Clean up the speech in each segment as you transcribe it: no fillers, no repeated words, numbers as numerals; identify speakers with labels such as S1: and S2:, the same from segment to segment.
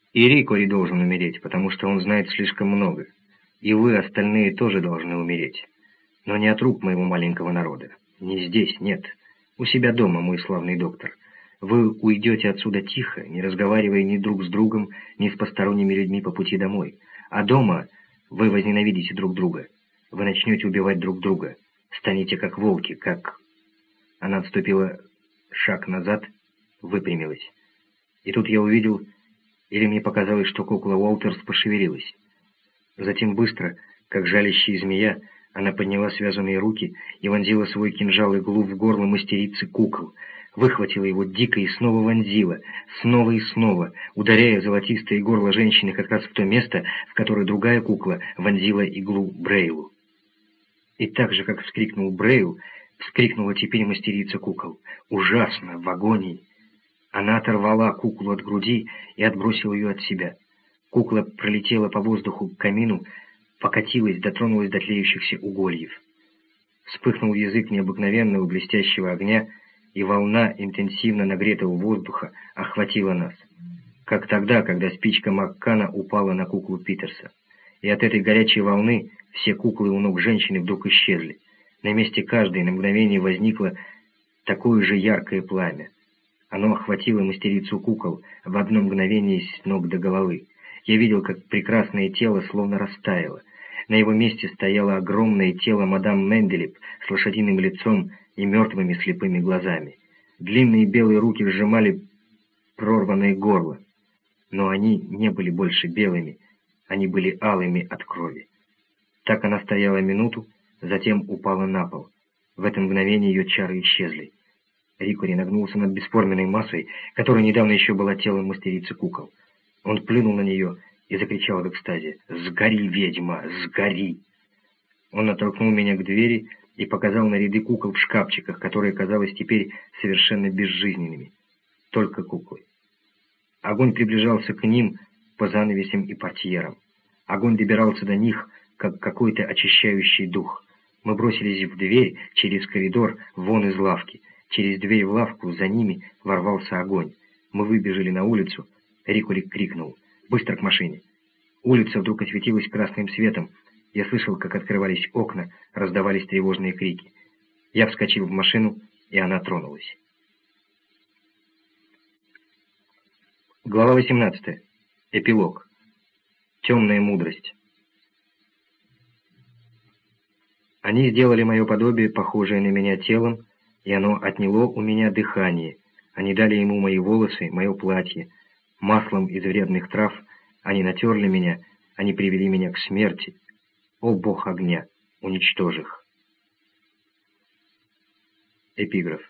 S1: И Рикори должен умереть, потому что он знает слишком много. И вы, остальные, тоже должны умереть. Но не от рук моего маленького народа. Не здесь, нет. У себя дома, мой славный доктор. Вы уйдете отсюда тихо, не разговаривая ни друг с другом, ни с посторонними людьми по пути домой. А дома вы возненавидите друг друга. Вы начнете убивать друг друга. Станете как волки, как... Она отступила шаг назад, выпрямилась. И тут я увидел, или мне показалось, что кукла Уолтерс пошевелилась. Затем быстро, как жалящая змея, она подняла связанные руки и вонзила свой кинжал-иглу в горло мастерицы кукол, выхватила его дико и снова вонзила, снова и снова, ударяя золотистое горло женщины как раз в то место, в которое другая кукла вонзила иглу Брейлу. И так же, как вскрикнул Брейл, вскрикнула теперь мастерица кукол. Ужасно, в агонии. Она оторвала куклу от груди и отбросила ее от себя. Кукла пролетела по воздуху к камину, покатилась, дотронулась до тлеющихся угольев. Вспыхнул язык необыкновенного блестящего огня, и волна интенсивно нагретого воздуха охватила нас. Как тогда, когда спичка Маккана упала на куклу Питерса. И от этой горячей волны все куклы у ног женщины вдруг исчезли. На месте каждой на мгновение возникло такое же яркое пламя. Оно охватило мастерицу кукол в одно мгновение с ног до головы. Я видел, как прекрасное тело словно растаяло. На его месте стояло огромное тело мадам Менделеп с лошадиным лицом и мертвыми слепыми глазами. Длинные белые руки сжимали прорванное горло. Но они не были больше белыми, они были алыми от крови. Так она стояла минуту, затем упала на пол. В это мгновение ее чары исчезли. Рикори нагнулся над бесформенной массой, которая недавно еще была телом мастерицы кукол. Он плюнул на нее и закричал в экстазе: «Сгори, ведьма, сгори!» Он оттолкнул меня к двери и показал на ряды кукол в шкафчиках, которые, казалось, теперь совершенно безжизненными. Только куклы. Огонь приближался к ним по занавесям и портьерам. Огонь добирался до них, как какой-то очищающий дух. Мы бросились в дверь, через коридор, вон из лавки. Через дверь в лавку за ними ворвался огонь. Мы выбежали на улицу. Рикори крикнул: «Быстро к машине!» Улица вдруг осветилась красным светом. Я слышал, как открывались окна, раздавались тревожные крики. Я вскочил в машину, и она тронулась. Глава 18. Эпилог. Темная мудрость. Они сделали мое подобие, похожее на меня телом, и оно отняло у меня дыхание. Они дали ему мои волосы, мое платье. Маслом из вредных трав они натерли меня, они привели меня к смерти. О, Бог огня, уничтожь их. Эпиграф.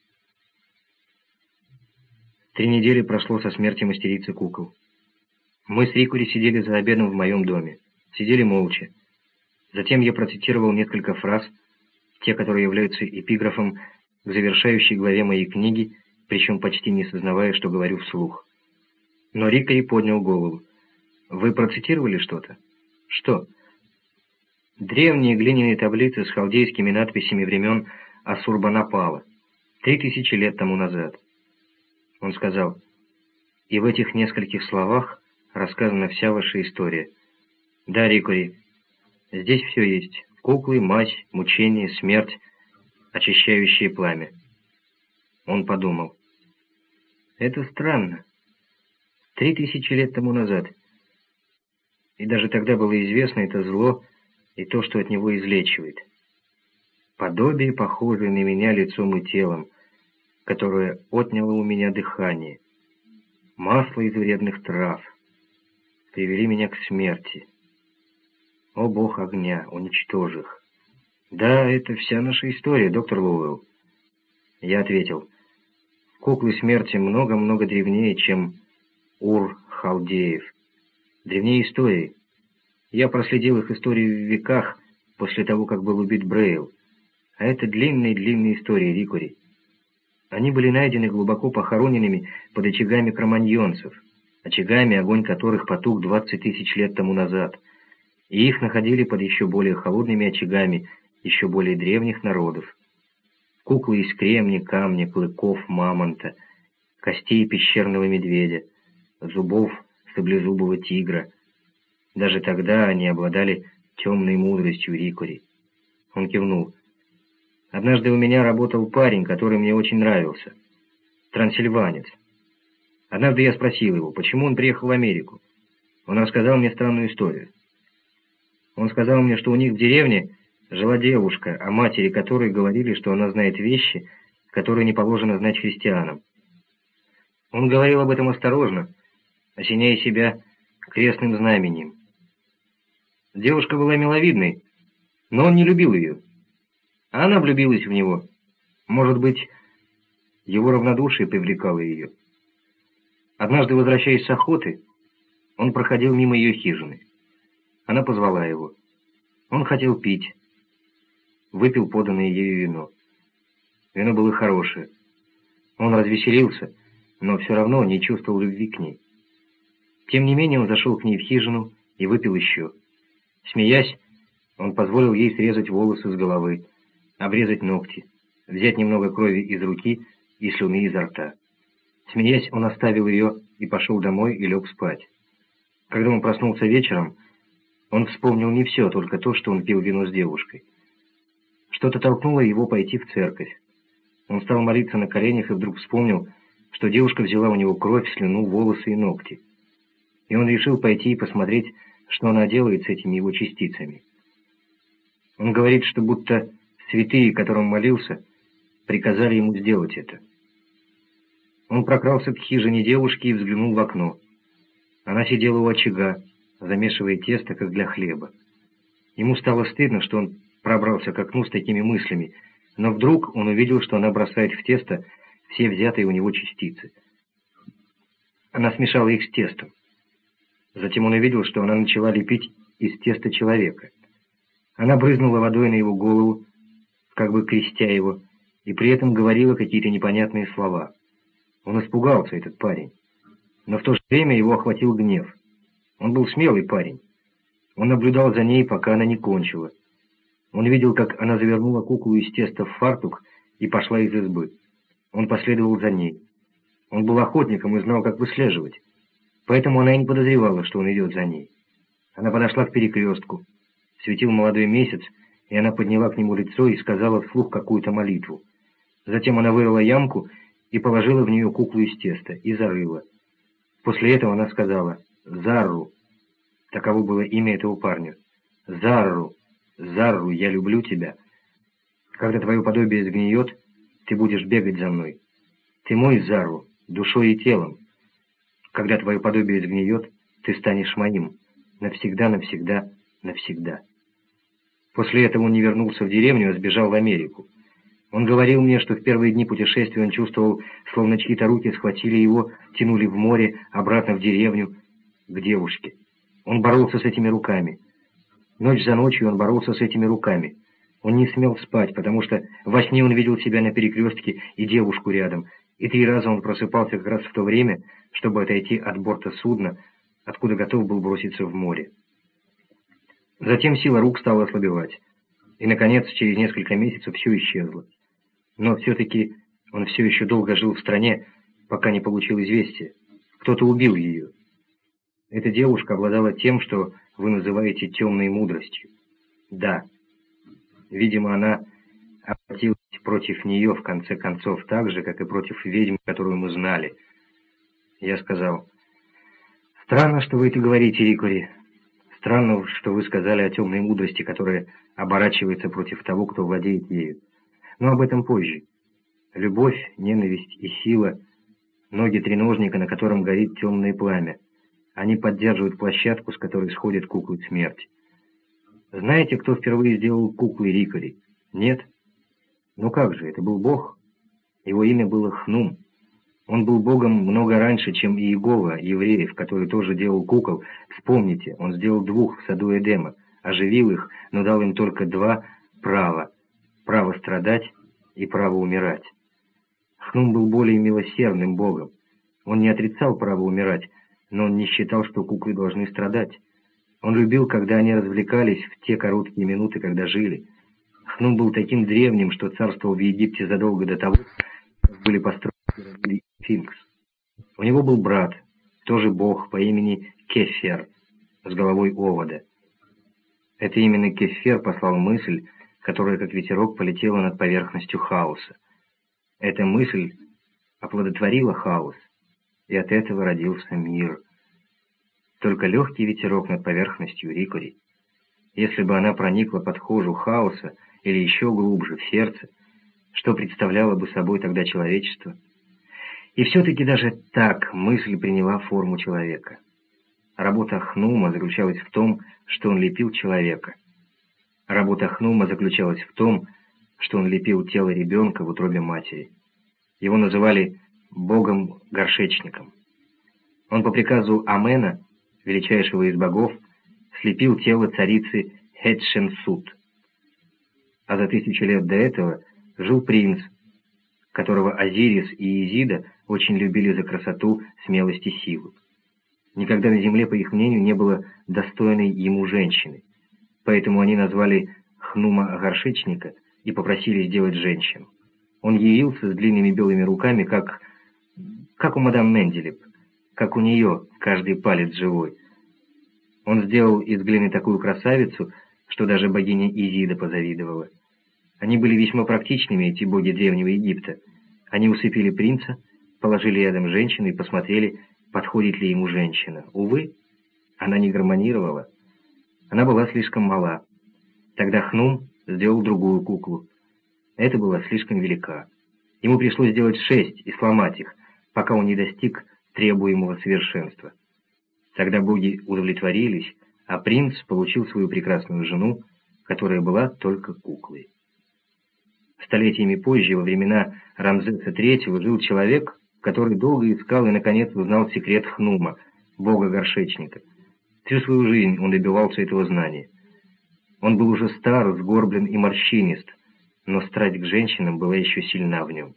S1: 3 недели прошло со смерти мастерицы кукол. Мы с Рикори сидели за обедом в моем доме. Сидели молча. Затем я процитировал несколько фраз, те, которые являются эпиграфом к завершающей главе моей книги, причем почти не сознавая, что говорю вслух. Но Рикори поднял голову. «Вы процитировали что-то?» «Что?» «Древние глиняные таблицы с халдейскими надписями времен Ассурбанапала, 3000 лет тому назад». Он сказал: «И в этих нескольких словах рассказана вся ваша история». «Да, Рикори, здесь все есть. Куклы, мать, мучение, смерть, очищающее пламя». Он подумал: «Это странно. 3000 лет тому назад. И даже тогда было известно это зло и то, что от него излечивает. Подобие, похожее на меня лицом и телом, которое отняло у меня дыхание. Масло из вредных трав привели меня к смерти. О, Бог огня, уничтожь их». «Да, это вся наша история, доктор Лоуэлл». Я ответил: «Куклы смерти много-много древнее, чем Ур-Халдеев. Древнее истории. Я проследил их историю в веках после того, как был убит Брейл. А это длинные-длинные истории, Рикори. Они были найдены глубоко похороненными под очагами кроманьонцев, очагами, огонь которых потух 20 тысяч лет тому назад, и их находили под еще более холодными очагами еще более древних народов. Куклы из кремня, камня, клыков, мамонта, костей пещерного медведя, зубов саблезубого тигра. Даже тогда они обладали темной мудростью Рикори. Он кивнул. Однажды у меня работал парень, который мне очень нравился. Трансильванец. Однажды я спросил его, почему он приехал в Америку. Он рассказал мне странную историю. Он сказал мне, что у них в деревне жила девушка, о матери которой говорили, что она знает вещи, которые не положено знать христианам. Он говорил об этом осторожно, осеняя себя крестным знамением. Девушка была миловидной, но он не любил ее. А она влюбилась в него. Может быть, его равнодушие привлекало ее. Однажды, возвращаясь с охоты, он проходил мимо ее хижины. Она позвала его. Он хотел пить. Выпил поданное ею вино. Вино было хорошее. Он развеселился, но все равно не чувствовал любви к ней. Тем не менее, он зашел к ней в хижину и выпил еще. Смеясь, он позволил ей срезать волосы с головы, обрезать ногти, взять немного крови из руки и слюны изо рта. Смеясь, он оставил ее и пошел домой и лег спать. Когда он проснулся вечером, он вспомнил не все, только то, что он пил вино с девушкой. Что-то толкнуло его пойти в церковь. Он стал молиться на коленях и вдруг вспомнил, что девушка взяла у него кровь, слюну, волосы и ногти. И он решил пойти и посмотреть, что она делает с этими его частицами. Он говорит, что будто святые, которым молился, приказали ему сделать это. Он прокрался к хижине девушки и взглянул в окно. Она сидела у очага, замешивая тесто, как для хлеба. Ему стало стыдно, что он пробрался к окну с такими мыслями, но вдруг он увидел, что она бросает в тесто все взятые у него частицы. Она смешала их с тестом. Затем он увидел, что она начала лепить из теста человека. Она брызнула водой на его голову, как бы крестя его, и при этом говорила какие-то непонятные слова. Он испугался, этот парень. Но в то же время его охватил гнев. Он был смелый парень. Он наблюдал за ней, пока она не кончила. Он видел, как она завернула куклу из теста в фартук и пошла из избы. Он последовал за ней. Он был охотником и знал, как выслеживать. Поэтому она и не подозревала, что он идет за ней. Она подошла к перекрестку. Светил молодой месяц, и она подняла к нему лицо и сказала вслух какую-то молитву. Затем она вырыла ямку и положила в нее куклу из теста и зарыла. После этого она сказала «Зарру». Таково было имя этого парня. «Зарру, Зарру, я люблю тебя. Когда твое подобие сгниет, ты будешь бегать за мной. Ты мой, Зарру, душой и телом. Когда твое подобие сгниет, ты станешь моим. Навсегда, навсегда, навсегда». После этого он не вернулся в деревню, а сбежал в Америку. Он говорил мне, что в первые дни путешествия он чувствовал, словно чьи-то руки схватили его, тянули в море, обратно в деревню, к девушке. Он боролся с этими руками. Ночь за ночью он боролся с этими руками. Он не смел спать, потому что во сне он видел себя на перекрестке и девушку рядом, и 3 раза он просыпался как раз в то время, чтобы отойти от борта судна, откуда готов был броситься в море. Затем сила рук стала ослабевать, и, наконец, через несколько месяцев все исчезло. Но все-таки он все еще долго жил в стране, пока не получил известия. Кто-то убил ее. Эта девушка обладала тем, что вы называете темной мудростью. Да. Видимо, она обратилась против нее, в конце концов, так же, как и против ведьмы, которую мы знали. Я сказал: «Странно, что вы это говорите, Рикори. Странно, что вы сказали о темной мудрости, которая оборачивается против того, кто владеет ею. Но об этом позже. Любовь, ненависть и сила — ноги треножника, на котором горит темное пламя. Они поддерживают площадку, с которой сходят куклы смерти. Знаете, кто впервые сделал куклы Рикори? Нет? Ну как же, это был бог. Его имя было Хнум. Он был богом много раньше, чем Иегова, евреев, который тоже делал кукол. Вспомните, он сделал 2 в саду Эдема, оживил их, но дал им только 2 права. Право страдать и право умирать. Хнум был более милосердным богом. Он не отрицал право умирать, но он не считал, что куклы должны страдать. Он любил, когда они развлекались в те короткие минуты, когда жили. Хнум был таким древним, что царствовал в Египте задолго до того, как были построены пирамиды и сфинкс. У него был брат, тоже бог по имени Кефер, с головой овода. Это именно Кефер послал мысль, которая как ветерок полетела над поверхностью хаоса. Эта мысль оплодотворила хаос, и от этого родился мир. Только легкий ветерок над поверхностью Рикори. Если бы она проникла под кожу хаоса или еще глубже, в сердце, что представляло бы собой тогда человечество? И все-таки даже так мысль приняла форму человека. Работа Хнума заключалась в том, что он лепил человека. Работа Хнума заключалась в том, что он лепил тело ребенка в утробе матери. Его называли богом-горшечником. Он по приказу Амена, величайшего из богов, слепил тело царицы Хетшенсут. А за 1000 лет до этого жил принц, которого Азирис и Изида очень любили за красоту, смелость и силу. Никогда на земле, по их мнению, не было достойной ему женщины, поэтому они назвали Хнума горшечника и попросили сделать женщину. Он явился с длинными белыми руками, как у мадам Менделеб, как у нее, каждый палец живой. Он сделал из глины такую красавицу, что даже богиня Изида позавидовала. Они были весьма практичными, эти боги Древнего Египта. Они усыпили принца, положили рядом женщину и посмотрели, подходит ли ему женщина. Увы, она не гармонировала. Она была слишком мала. Тогда Хнум сделал другую куклу. Это была слишком велика. Ему пришлось сделать 6 и сломать их, пока он не достиг требуемого совершенства. Тогда боги удовлетворились, а принц получил свою прекрасную жену, которая была только куклой. Столетиями позже, во времена Рамзеса III, жил человек, который долго искал и, наконец, узнал секрет Хнума, бога-горшечника. Всю свою жизнь он добивался этого знания. Он был уже стар, сгорблен и морщинист, но страсть к женщинам была еще сильна в нем.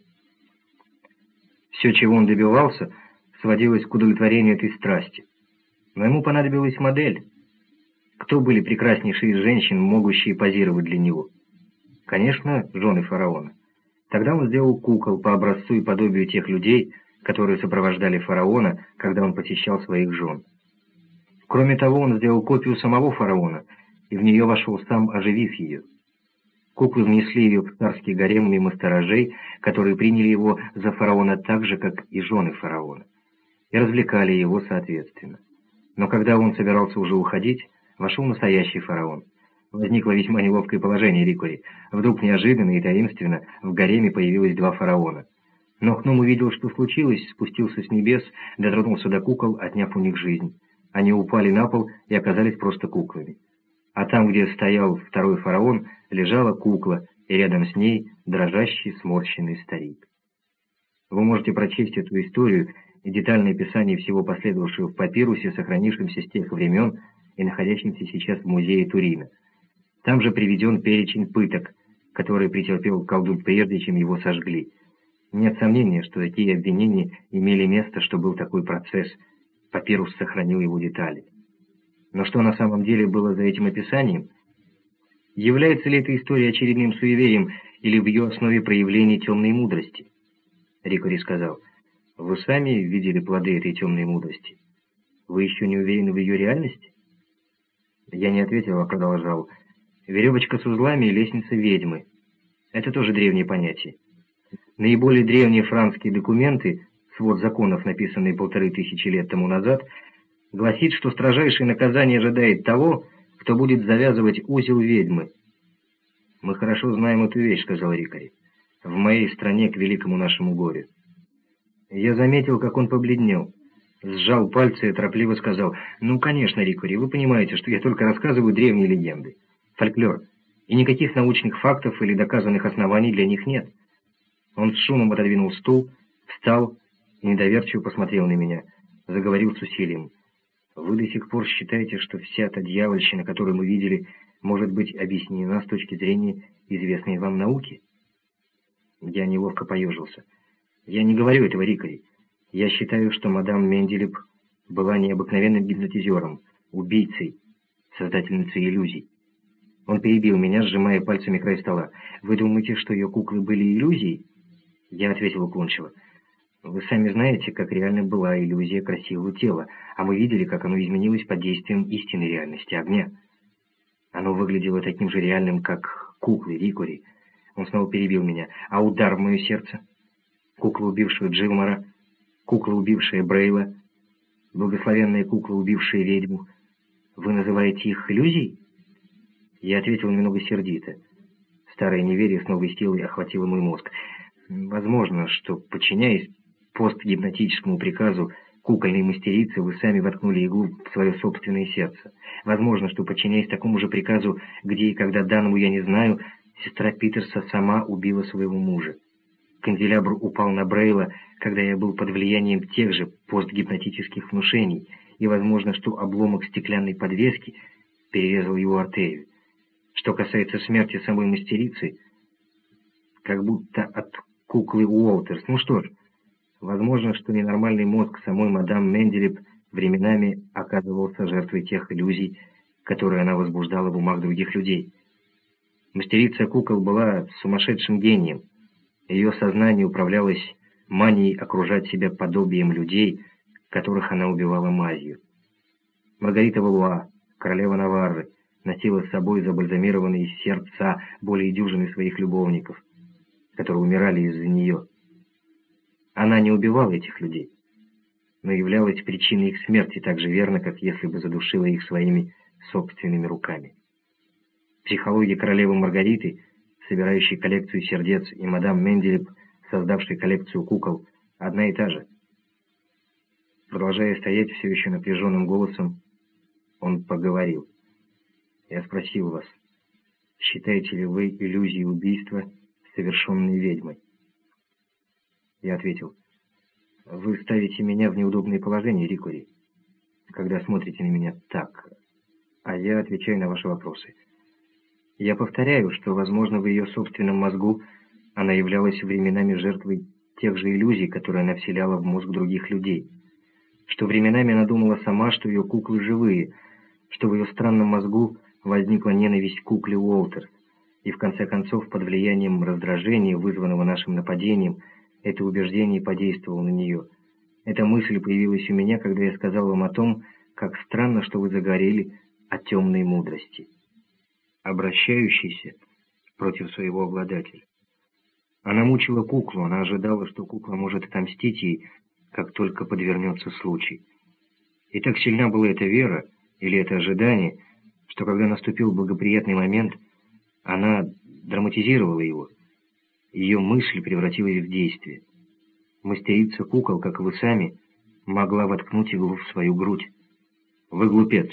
S1: Все, чего он добивался, сводилось к удовлетворению этой страсти. Но ему понадобилась модель. Кто были прекраснейшие из женщин, могущие позировать для него? Конечно, жены фараона. Тогда он сделал кукол по образцу и подобию тех людей, которые сопровождали фараона, когда он посещал своих жен. Кроме того, он сделал копию самого фараона, и в нее вошел сам, оживив ее. Куклы внесли ее в царский гарем мимо сторожей, которые приняли его за фараона так же, как и жены фараона, и развлекали его соответственно. Но когда он собирался уже уходить, вошел настоящий фараон. Возникло весьма неловкое положение Рикори. Вдруг неожиданно и таинственно в гареме появилось 2 фараона. Но Хнум увидел, что случилось, спустился с небес, дотронулся до кукол, отняв у них жизнь. Они упали на пол и оказались просто куклами. А там, где стоял второй фараон, лежала кукла, и рядом с ней дрожащий, сморщенный старик. Вы можете прочесть эту историю и детальное описание всего последовавшего в папирусе, сохранившемся с тех времен и находящемся сейчас в музее Турина. Там же приведен перечень пыток, которые претерпел колдун прежде, чем его сожгли. Нет сомнения, что такие обвинения имели место, что был такой процесс. Папирус сохранил его детали. Но что на самом деле было за этим описанием? Является ли эта история очередным суеверием или в ее основе проявление темной мудрости? Рикори сказал: «Вы сами видели плоды этой темной мудрости. Вы еще не уверены в ее реальности?» Я не ответил, а продолжал. Веревочка с узлами и лестница ведьмы. Это тоже древнее понятие. Наиболее древние французские документы, свод законов, написанный 1500 лет тому назад, гласит, что строжайшее наказание ожидает того, кто будет завязывать узел ведьмы. «Мы хорошо знаем эту вещь», — сказал Рикори. «В моей стране к великому нашему горю». Я заметил, как он побледнел. Сжал пальцы и торопливо сказал: «Ну, конечно, Рикори, вы понимаете, что я только рассказываю древние легенды. Фольклор. И никаких научных фактов или доказанных оснований для них нет». Он с шумом отодвинул стул, встал и недоверчиво посмотрел на меня. Заговорил с усилием. «Вы до сих пор считаете, что вся та дьявольщина, которую мы видели, может быть объяснена с точки зрения известной вам науки?» Я неловко поежился. «Я не говорю этого, Рикори. Я считаю, что мадам Менделеб была необыкновенным гипнотизером, убийцей, создательницей иллюзий». Он перебил меня, сжимая пальцами край стола. «Вы думаете, что ее куклы были иллюзией?» Я ответил уклончиво. Вы сами знаете, как реально была иллюзия красивого тела, а мы видели, как оно изменилось под действием истинной реальности огня. Оно выглядело таким же реальным, как куклы Рикори. Он снова перебил меня. А удар в мое сердце? Кукла, убившая Джилмора, кукла, убившая Брейла, благословенная кукла, убившая ведьму. Вы называете их иллюзией? Я ответил немного сердито. Старое неверие с новой силой охватило мой мозг. Возможно, что, подчиняясь постгипнотическому приказу кукольной мастерицы, вы сами воткнули иглу в свое собственное сердце. Возможно, что, подчиняясь такому же приказу, где и когда данному я не знаю, сестра Питерса сама убила своего мужа. Канделябр упал на Брейла, когда я был под влиянием тех же постгипнотических внушений, и возможно, что обломок стеклянной подвески перерезал его артерию. Что касается смерти самой мастерицы, как будто от куклы Уолтерс. Ну что ж, возможно, что ненормальный мозг самой мадам Менделеб временами оказывался жертвой тех иллюзий, которые она возбуждала в умах других людей. Мастерица кукол была сумасшедшим гением. Ее сознание управлялось манией окружать себя подобием людей, которых она убивала мазью. Маргарита Валуа, королева Наварры, носила с собой забальзамированные сердца более дюжины своих любовников, которые умирали из-за нее. Она не убивала этих людей, но являлась причиной их смерти так же верно, как если бы задушила их своими собственными руками. Психология королевы Маргариты, собирающей коллекцию сердец, и мадам Менделеб, создавшей коллекцию кукол, одна и та же. Продолжая стоять все еще напряженным голосом, он поговорил. Я спросил вас, считаете ли вы иллюзией убийства, совершенной ведьмой? Я ответил, вы ставите меня в неудобное положение, Рикори, когда смотрите на меня так, а я отвечаю на ваши вопросы. Я повторяю, что, возможно, в ее собственном мозгу она являлась временами жертвой тех же иллюзий, которые она вселяла в мозг других людей, что временами она думала сама, что ее куклы живые, что в ее странном мозгу возникла ненависть к кукле Уолтерс, и в конце концов, под влиянием раздражения, вызванного нашим нападением, это убеждение подействовало на нее. Эта мысль появилась у меня, когда я сказал вам о том, как странно, что вы заговорили о темной мудрости, обращающейся против своего обладателя. Она мучила куклу, она ожидала, что кукла может отомстить ей, как только подвернется случай. И так сильна была эта вера, или это ожидание, что когда наступил благоприятный момент, она драматизировала его. Ее мысль превратилась в действие. Мастерица кукол, как и вы сами, могла воткнуть иглу в свою грудь. Вы глупец.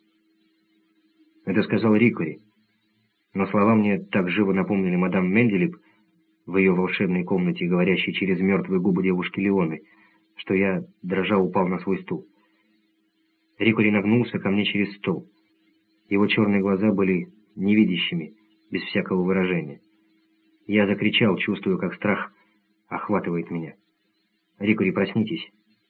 S1: Это сказал Рикори. Но слова мне так живо напомнили мадам Менделеб в ее волшебной комнате, говорящей через мертвые губы девушки Леоны, что я, дрожа, упал на свой стул. Рикори нагнулся ко мне через стол. Его черные глаза были невидящими, без всякого выражения. Я закричал, чувствуя, как страх охватывает меня. «Рикори, проснитесь!»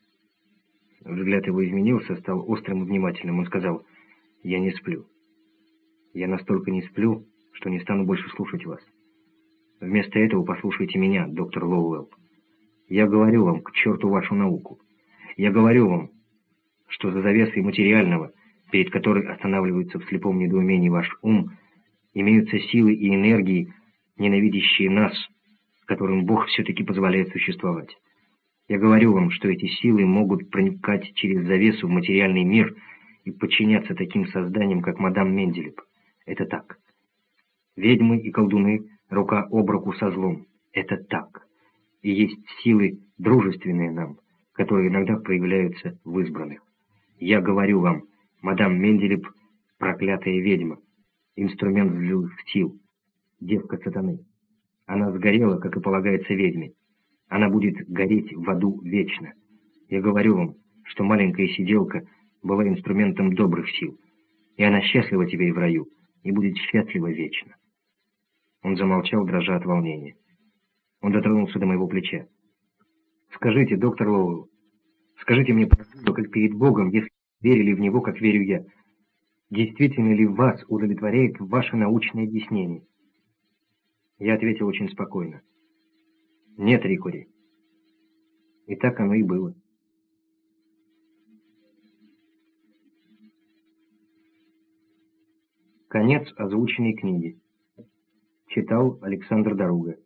S1: Взгляд его изменился, стал острым и внимательным. Он сказал, «Я не сплю. Я настолько не сплю, что не стану больше слушать вас. Вместо этого послушайте меня, доктор Лоуэлл. Я говорю вам, к черту вашу науку. Я говорю вам, что за завесой материального, перед которой останавливается в слепом недоумении ваш ум, имеются силы и энергии, ненавидящие нас, которым Бог все-таки позволяет существовать. Я говорю вам, что эти силы могут проникать через завесу в материальный мир и подчиняться таким созданиям, как мадам Менделеб. Это так. Ведьмы и колдуны рука об руку со злом. Это так. И есть силы, дружественные нам, которые иногда проявляются в избранных. Я говорю вам, мадам Менделеб — проклятая ведьма, инструмент злых сил, девка сатаны. Она сгорела, как и полагается ведьме. Она будет гореть в аду вечно. Я говорю вам, что маленькая сиделка была инструментом добрых сил, и она счастлива теперь в раю, и будет счастлива вечно. Он замолчал, дрожа от волнения. Он дотронулся до моего плеча. «Скажите, доктор Лоуэлл, скажите мне правду, как перед Богом, если верили в Него, как верю я, действительно ли вас удовлетворяет ваше научное объяснение?» Я ответил очень спокойно. «Нет, Рикори. И так оно и было. Конец озвученной книги. Читал Александр Дорога.